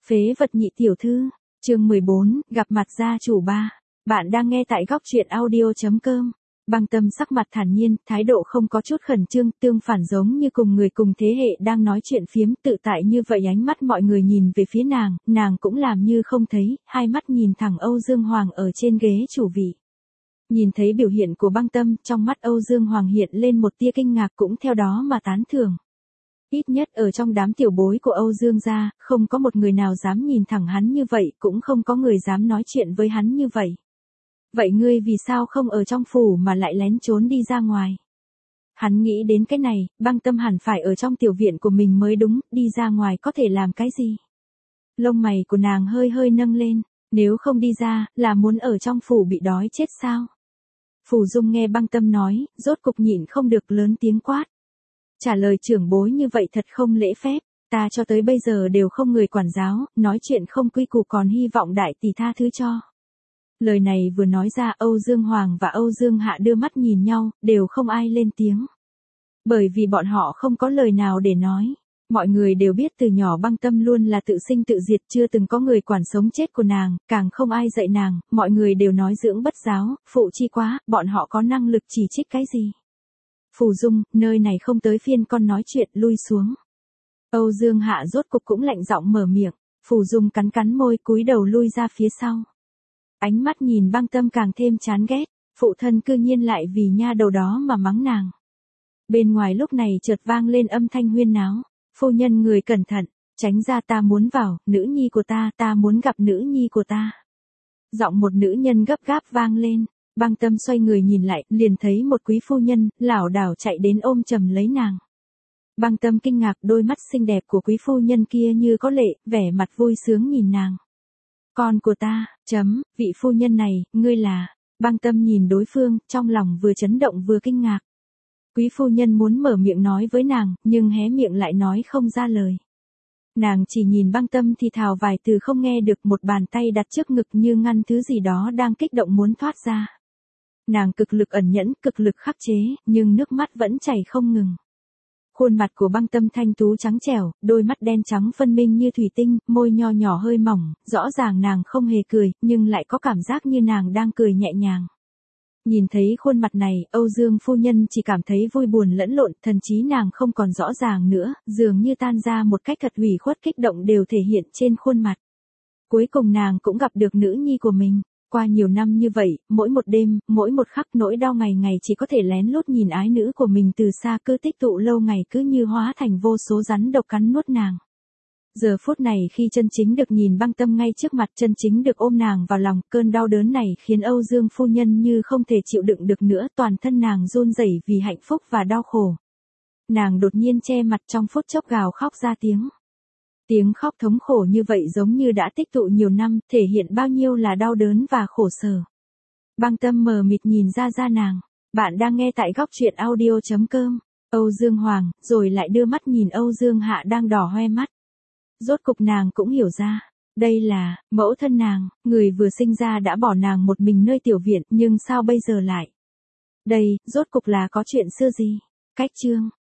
Phế vật nhị tiểu thư, chương 14, gặp mặt gia chủ ba. Bạn đang nghe tại góc truyện audio.com. Băng Tâm sắc mặt thản nhiên, thái độ không có chút khẩn trương, tương phản giống như cùng người cùng thế hệ đang nói chuyện phiếm tự tại như vậy. Ánh mắt mọi người nhìn về phía nàng cũng làm như không thấy, hai mắt nhìn thẳng Âu Dương Hoàng ở trên ghế chủ vị. Nhìn thấy biểu hiện của Băng Tâm, trong mắt Âu Dương Hoàng hiện lên một tia kinh ngạc cũng theo đó mà tán thưởng. Ít nhất ở trong đám tiểu bối của Âu Dương gia, không có một người nào dám nhìn thẳng hắn như vậy, cũng không có người dám nói chuyện với hắn như vậy. Vậy ngươi vì sao không ở trong phủ mà lại lén trốn đi ra ngoài? Hắn nghĩ đến cái này, Băng Tâm hẳn phải ở trong tiểu viện của mình mới đúng, đi ra ngoài có thể làm cái gì? Lông mày của nàng hơi hơi nâng lên, nếu không đi ra, là muốn ở trong phủ bị đói chết sao? Phủ Dung nghe Băng Tâm nói, rốt cục nhịn không được lớn tiếng quát. Trả lời trưởng bối như vậy thật không lễ phép, ta cho tới bây giờ đều không người quản giáo, nói chuyện không quy củ còn hy vọng đại tỷ tha thứ cho. Lời này vừa nói ra, Âu Dương Hoàng và Âu Dương Hạ đưa mắt nhìn nhau, đều không ai lên tiếng. Bởi vì bọn họ không có lời nào để nói. Mọi người đều biết từ nhỏ Băng Tâm luôn là tự sinh tự diệt, chưa từng có người quản sống chết của nàng, càng không ai dạy nàng, mọi người đều nói dưỡng bất giáo, phụ chi quá, bọn họ có năng lực chỉ trích cái gì. Phù Dung, nơi này không tới phiên con nói chuyện, lui xuống. Âu Dương Hạ rốt cục cũng lạnh giọng mở miệng, Phù Dung cắn cắn môi cúi đầu lui ra phía sau. Ánh mắt nhìn Băng Tâm càng thêm chán ghét, phụ thân cư nhiên lại vì nha đầu đó mà mắng nàng. Bên ngoài lúc này chợt vang lên âm thanh huyên náo, phu nhân người cẩn thận, tránh ra, ta muốn vào, nữ nhi của ta muốn gặp nữ nhi của ta. Giọng một nữ nhân gấp gáp vang lên. Băng Tâm xoay người nhìn lại, liền thấy một quý phu nhân, lảo đảo chạy đến ôm chầm lấy nàng. Băng Tâm kinh ngạc, đôi mắt xinh đẹp của quý phu nhân kia như có lệ, vẻ mặt vui sướng nhìn nàng. Con của ta, vị phu nhân này, ngươi là, Băng Tâm nhìn đối phương, trong lòng vừa chấn động vừa kinh ngạc. Quý phu nhân muốn mở miệng nói với nàng, nhưng hé miệng lại nói không ra lời. Nàng chỉ nhìn Băng Tâm thì thào vài từ không nghe được, một bàn tay đặt trước ngực như ngăn thứ gì đó đang kích động muốn thoát ra. Nàng cực lực ẩn nhẫn, cực lực khắc chế, nhưng nước mắt vẫn chảy không ngừng. Khuôn mặt của Băng Tâm thanh tú trắng trẻo, đôi mắt đen trắng phân minh như thủy tinh, môi nho nhỏ hơi mỏng, rõ ràng nàng không hề cười, nhưng lại có cảm giác như nàng đang cười nhẹ nhàng. Nhìn thấy khuôn mặt này, Âu Dương phu nhân chỉ cảm thấy vui buồn lẫn lộn, thần trí nàng không còn rõ ràng nữa, dường như tan ra một cách thật ủy khuất, kích động đều thể hiện trên khuôn mặt. Cuối cùng nàng cũng gặp được nữ nhi của mình. Qua nhiều năm như vậy, mỗi một đêm, mỗi một khắc nỗi đau ngày ngày chỉ có thể lén lút nhìn ái nữ của mình từ xa, cứ tích tụ lâu ngày cứ như hóa thành vô số rắn độc cắn nuốt nàng. Giờ phút này khi chân chính được nhìn Băng Tâm ngay trước mặt, chân chính được ôm nàng vào lòng, cơn đau đớn này khiến Âu Dương phu nhân như không thể chịu đựng được nữa, toàn thân nàng run rẩy vì hạnh phúc và đau khổ. Nàng đột nhiên che mặt, trong phút chốc gào khóc ra tiếng. Tiếng khóc thống khổ như vậy giống như đã tích tụ nhiều năm, thể hiện bao nhiêu là đau đớn và khổ sở. Băng Tâm mờ mịt nhìn ra nàng. Bạn đang nghe tại góc truyện audio.com. Âu Dương Hoàng, rồi lại đưa mắt nhìn Âu Dương Hạ đang đỏ hoe mắt. Rốt cục nàng cũng hiểu ra. Đây là, mẫu thân nàng, người vừa sinh ra đã bỏ nàng một mình nơi tiểu viện, nhưng sao bây giờ lại? Đây, rốt cục là có chuyện xưa gì? Cách chương.